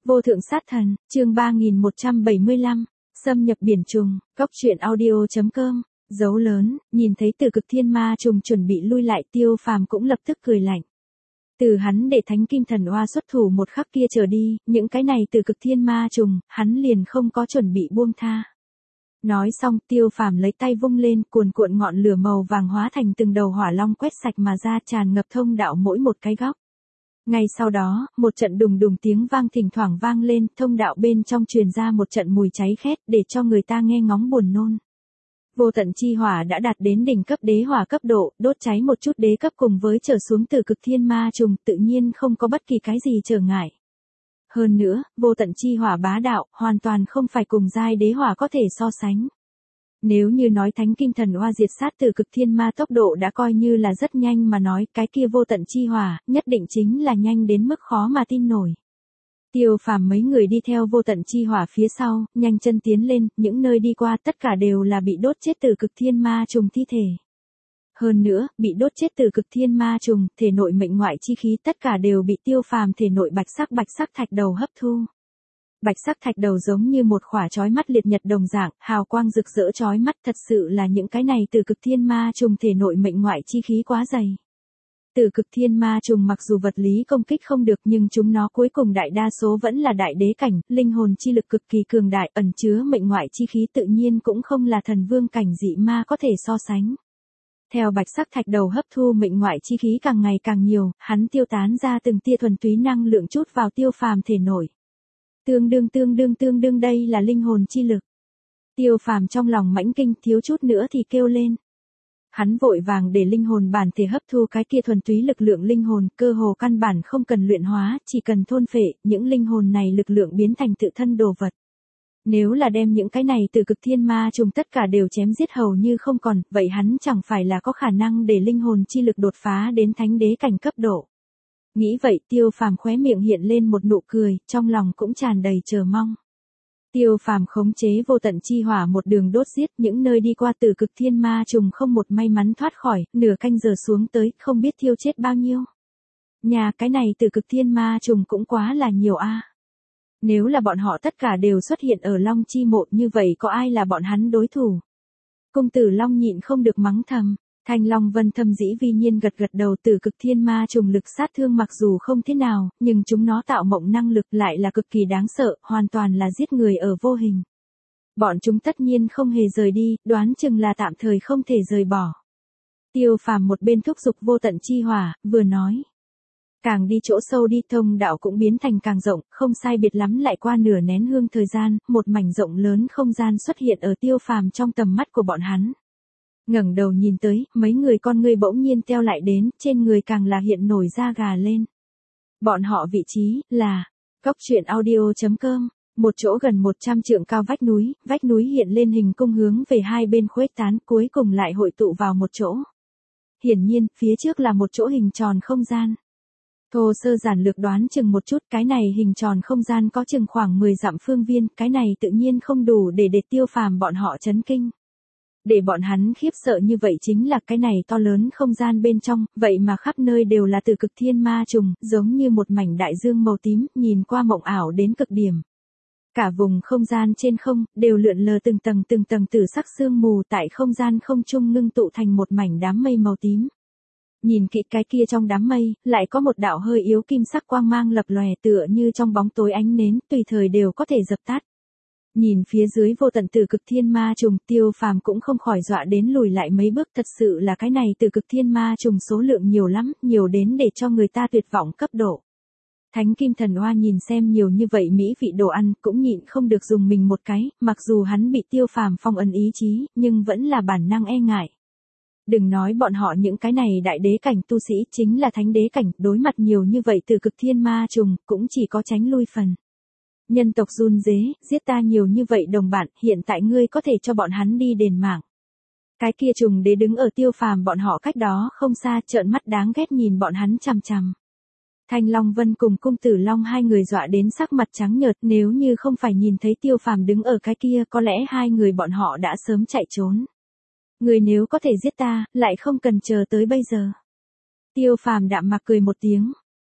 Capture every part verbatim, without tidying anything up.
Vô thượng sát thần, chương ba nghìn một trăm bảy mươi lăm, xâm nhập biển trùng, cóc truyện audio.com, dấu lớn, nhìn thấy Từ Cực Thiên Ma trùng chuẩn bị lui lại, Tiêu Phàm cũng lập tức cười lạnh. Từ hắn để Thánh Kim Thần Oa xuất thủ một khắc kia trở đi, những cái này Từ Cực Thiên Ma trùng, hắn liền không có chuẩn bị buông tha. Nói xong, Tiêu Phàm lấy tay vung lên, cuồn cuộn ngọn lửa màu vàng hóa thành từng đầu hỏa long quét sạch mà ra, tràn ngập thông đạo mỗi một cái góc. Ngay sau đó, một trận đùng đùng tiếng vang thỉnh thoảng vang lên, thông đạo bên trong truyền ra một trận mùi cháy khét, để cho người ta nghe ngóng buồn nôn. Vô tận chi hỏa đã đạt đến đỉnh cấp đế hỏa cấp độ, đốt cháy một chút đế cấp cùng với trở xuống Từ Cực Thiên Ma trùng, tự nhiên không có bất kỳ cái gì trở ngại. Hơn nữa, vô tận chi hỏa bá đạo, hoàn toàn không phải cùng giai đế hỏa có thể so sánh. Nếu như nói Thánh Kim Thần Oa diệt sát Từ Cực Thiên Ma tốc độ đã coi như là rất nhanh mà nói, cái kia vô tận chi hỏa, nhất định chính là nhanh đến mức khó mà tin nổi. Tiêu Phàm mấy người đi theo vô tận chi hỏa phía sau, nhanh chân tiến lên, những nơi đi qua tất cả đều là bị đốt chết Từ Cực Thiên Ma trùng thi thể. Hơn nữa, bị đốt chết Từ Cực Thiên Ma trùng, thể nội mệnh ngoại chi khí tất cả đều bị Tiêu Phàm thể nội bạch sắc bạch sắc thạch đầu hấp thu. Bạch sắc thạch đầu giống như một khỏa chói mắt liệt nhật đồng dạng, hào quang rực rỡ chói mắt, thật sự là những cái này Từ Cực Thiên Ma trùng thể nội mệnh ngoại chi khí quá dày. Từ Cực Thiên Ma trùng mặc dù vật lý công kích không được, nhưng chúng nó cuối cùng đại đa số vẫn là đại đế cảnh, linh hồn chi lực cực kỳ cường đại, ẩn chứa mệnh ngoại chi khí tự nhiên cũng không là thần vương cảnh dị ma có thể so sánh. Theo bạch sắc thạch đầu hấp thu mệnh ngoại chi khí càng ngày càng nhiều, hắn tiêu tán ra từng tia thuần túy năng lượng chút vào Tiêu Phàm thể nội. Tương đương tương đương tương đương đây là linh hồn chi lực. Tiêu Phàm trong lòng mãnh kinh, thiếu chút nữa thì kêu lên. Hắn vội vàng để linh hồn bản thể hấp thu cái kia thuần túy lực lượng linh hồn, cơ hồ căn bản không cần luyện hóa, chỉ cần thôn phệ, những linh hồn này lực lượng biến thành tự thân đồ vật. Nếu là đem những cái này Từ Cực Thiên Ma trùng tất cả đều chém giết hầu như không còn, vậy hắn chẳng phải là có khả năng để linh hồn chi lực đột phá đến thánh đế cảnh cấp độ. Nghĩ vậy, Tiêu Phàm khóe miệng hiện lên một nụ cười, trong lòng cũng tràn đầy chờ mong. Tiêu Phàm khống chế vô tận chi hỏa một đường đốt giết, những nơi đi qua Từ Cực Thiên Ma trùng không một may mắn thoát khỏi, nửa canh giờ xuống tới, không biết thiêu chết bao nhiêu. Nhà cái này Từ Cực Thiên Ma trùng cũng quá là nhiều a. Nếu là bọn họ tất cả đều xuất hiện ở Long Chi Mộ, như vậy có ai là bọn hắn đối thủ? Cung Tử Long nhịn không được mắng thầm. Thanh Long Vân thâm dĩ vi nhiên gật gật đầu. Từ Cực Thiên Ma trùng lực sát thương mặc dù không thế nào, nhưng chúng nó tạo mộng năng lực lại là cực kỳ đáng sợ, hoàn toàn là giết người ở vô hình. Bọn chúng tất nhiên không hề rời đi, đoán chừng là tạm thời không thể rời bỏ. Tiêu Phàm một bên thúc giục vô tận chi hỏa, vừa nói. Càng đi chỗ sâu đi, thông đạo cũng biến thành càng rộng, không sai biệt lắm lại qua nửa nén hương thời gian, một mảnh rộng lớn không gian xuất hiện ở Tiêu Phàm trong tầm mắt của bọn hắn. Ngẩng đầu nhìn tới, mấy người con ngươi bỗng nhiên teo lại đến, trên người càng là hiện nổi da gà lên. Bọn họ vị trí, là, cóc truyện audio.com, một chỗ gần một trăm trượng cao vách núi, vách núi hiện lên hình cung hướng về hai bên khuếch tán, cuối cùng lại hội tụ vào một chỗ. Hiển nhiên, phía trước là một chỗ hình tròn không gian. Thô sơ giản lược đoán chừng một chút, cái này hình tròn không gian có chừng khoảng mười dặm phương viên, cái này tự nhiên không đủ để để Tiêu Phàm bọn họ chấn kinh. Để bọn hắn khiếp sợ như vậy chính là cái này to lớn không gian bên trong, vậy mà khắp nơi đều là Từ Cực Thiên Ma trùng, giống như một mảnh đại dương màu tím, nhìn qua mộng ảo đến cực điểm. Cả vùng không gian trên không, đều lượn lờ từng tầng từng tầng tử sắc sương mù, tại không gian không trung ngưng tụ thành một mảnh đám mây màu tím. Nhìn kỹ cái kia trong đám mây, lại có một đạo hơi yếu kim sắc quang mang lập lòe, tựa như trong bóng tối ánh nến, tùy thời đều có thể dập tắt. Nhìn phía dưới vô tận Từ Cực Thiên Ma trùng, Tiêu Phàm cũng không khỏi dọa đến lùi lại mấy bước, thật sự là cái này Từ Cực Thiên Ma trùng số lượng nhiều lắm, nhiều đến để cho người ta tuyệt vọng cấp độ. Thánh Kim Thần Oa nhìn xem nhiều như vậy mỹ vị đồ ăn, cũng nhịn không được dùng mình một cái, mặc dù hắn bị Tiêu Phàm phong ấn ý chí, nhưng vẫn là bản năng e ngại. Đừng nói bọn họ những cái này đại đế cảnh tu sĩ, chính là thánh đế cảnh, đối mặt nhiều như vậy Từ Cực Thiên Ma trùng, cũng chỉ có tránh lui phần. Nhân tộc run rế, giết ta nhiều như vậy đồng bạn, hiện tại ngươi có thể cho bọn hắn đi đền mạng. Cái kia trùng đế đứng ở Tiêu Phàm bọn họ cách đó không xa, trợn mắt đáng ghét nhìn bọn hắn chằm chằm. Thanh Long Vân cùng Cung Tử Long hai người dọa đến sắc mặt trắng nhợt, nếu như không phải nhìn thấy Tiêu Phàm đứng ở cái kia, có lẽ hai người bọn họ đã sớm chạy trốn. Người nếu có thể giết ta, lại không cần chờ tới bây giờ. Tiêu Phàm đạm mạc cười một tiếng.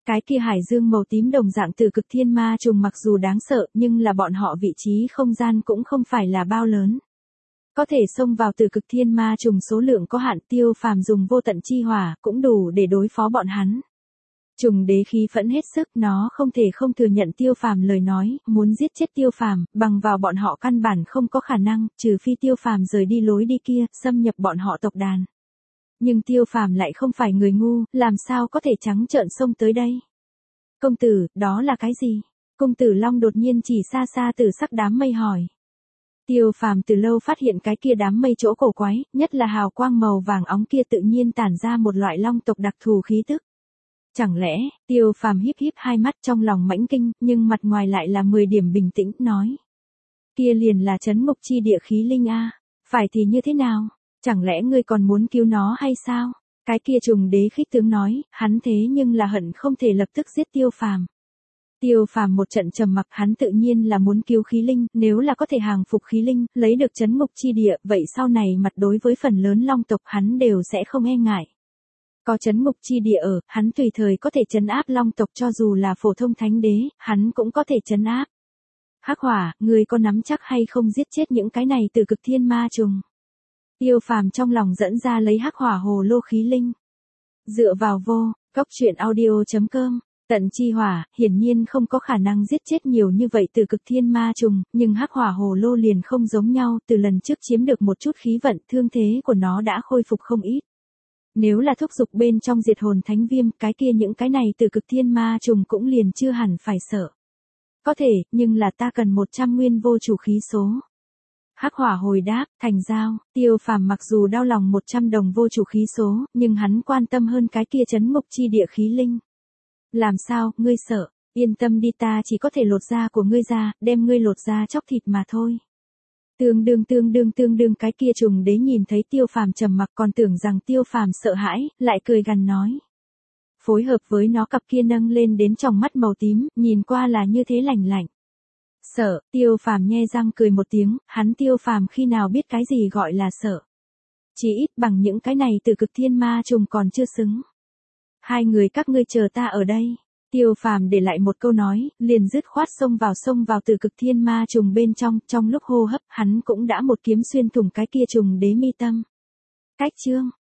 Cái kia hải dương màu tím đồng dạng từ cực thiên ma trùng mặc dù đáng sợ nhưng là bọn họ vị trí không gian cũng không phải là bao lớn. Có thể xông vào từ cực thiên ma trùng số lượng có hạn, Tiêu Phàm dùng vô tận chi hỏa cũng đủ để đối phó bọn hắn. Trùng đế khí phẫn hết sức, nó không thể không thừa nhận Tiêu Phàm lời nói, muốn giết chết Tiêu Phàm, bằng vào bọn họ căn bản không có khả năng, trừ phi Tiêu Phàm rời đi lối đi kia, xâm nhập bọn họ tộc đàn. Nhưng Tiêu Phàm lại không phải người ngu, làm sao có thể trắng trợn xông tới đây? Công tử, đó là cái gì? Công tử Long đột nhiên chỉ xa xa từ sắc đám mây hỏi. Tiêu Phàm từ lâu phát hiện cái kia đám mây chỗ cổ quái, nhất là hào quang màu vàng óng kia tự nhiên tản ra một loại long tộc đặc thù khí tức. Chẳng lẽ, Tiêu Phàm híp híp hai mắt trong lòng mãnh kinh, nhưng mặt ngoài lại là mười điểm bình tĩnh, nói. Kia liền là trấn ngục chi địa khí linh a, phải thì như thế nào? Chẳng lẽ ngươi còn muốn cứu nó hay sao? Cái kia trùng đế khích tướng nói, hắn thế nhưng là hận không thể lập tức giết Tiêu Phàm. Tiêu Phàm một trận trầm mặc, hắn tự nhiên là muốn cứu khí linh, nếu là có thể hàng phục khí linh, lấy được trấn ngục chi địa, vậy sau này mặt đối với phần lớn long tộc hắn đều sẽ không e ngại. Có trấn ngục chi địa ở, hắn tùy thời có thể trấn áp long tộc, cho dù là phổ thông thánh đế, hắn cũng có thể trấn áp. Hắc Hỏa, ngươi có nắm chắc hay không giết chết những cái này từ cực thiên ma trùng? Tiêu Phàm trong lòng dẫn ra lấy Hắc Hỏa hồ lô khí linh. Dựa vào vô, cốc truyện audio chấm com, tận chi hỏa, hiển nhiên không có khả năng giết chết nhiều như vậy từ cực thiên ma trùng, nhưng Hắc Hỏa hồ lô liền không giống nhau, từ lần trước chiếm được một chút khí vận, thương thế của nó đã khôi phục không ít. Nếu là thúc dục bên trong diệt hồn thánh viêm, cái kia những cái này từ cực thiên ma trùng cũng liền chưa hẳn phải sợ. Có thể, nhưng là ta cần một trăm nguyên vô chủ khí số. Hắc Hỏa hồi đáp, thành giao. Tiêu Phàm mặc dù đau lòng một trăm đồng vô chủ khí số, nhưng hắn quan tâm hơn cái kia trấn ngục chi địa khí linh. Làm sao, ngươi sợ? Yên tâm đi, ta chỉ có thể lột da của ngươi ra, đem ngươi lột da chóc thịt mà thôi. Tương đương tương đương tương đương cái kia trùng đế nhìn thấy Tiêu Phàm trầm mặc còn tưởng rằng Tiêu Phàm sợ hãi, lại cười gằn nói. Phối hợp với nó cặp kia nâng lên đến tròng mắt màu tím, nhìn qua là như thế lạnh lạnh. Sợ, Tiêu Phàm nhe răng cười một tiếng, hắn Tiêu Phàm khi nào biết cái gì gọi là sợ. Chỉ ít bằng những cái này từ cực thiên ma trùng còn chưa xứng. Hai người các ngươi chờ ta ở đây. Tiêu Phàm để lại một câu nói, liền dứt khoát xông vào xông vào từ cực thiên ma trùng bên trong, trong lúc hô hấp, hắn cũng đã một kiếm xuyên thủng cái kia trùng đế mi tâm. Cách chương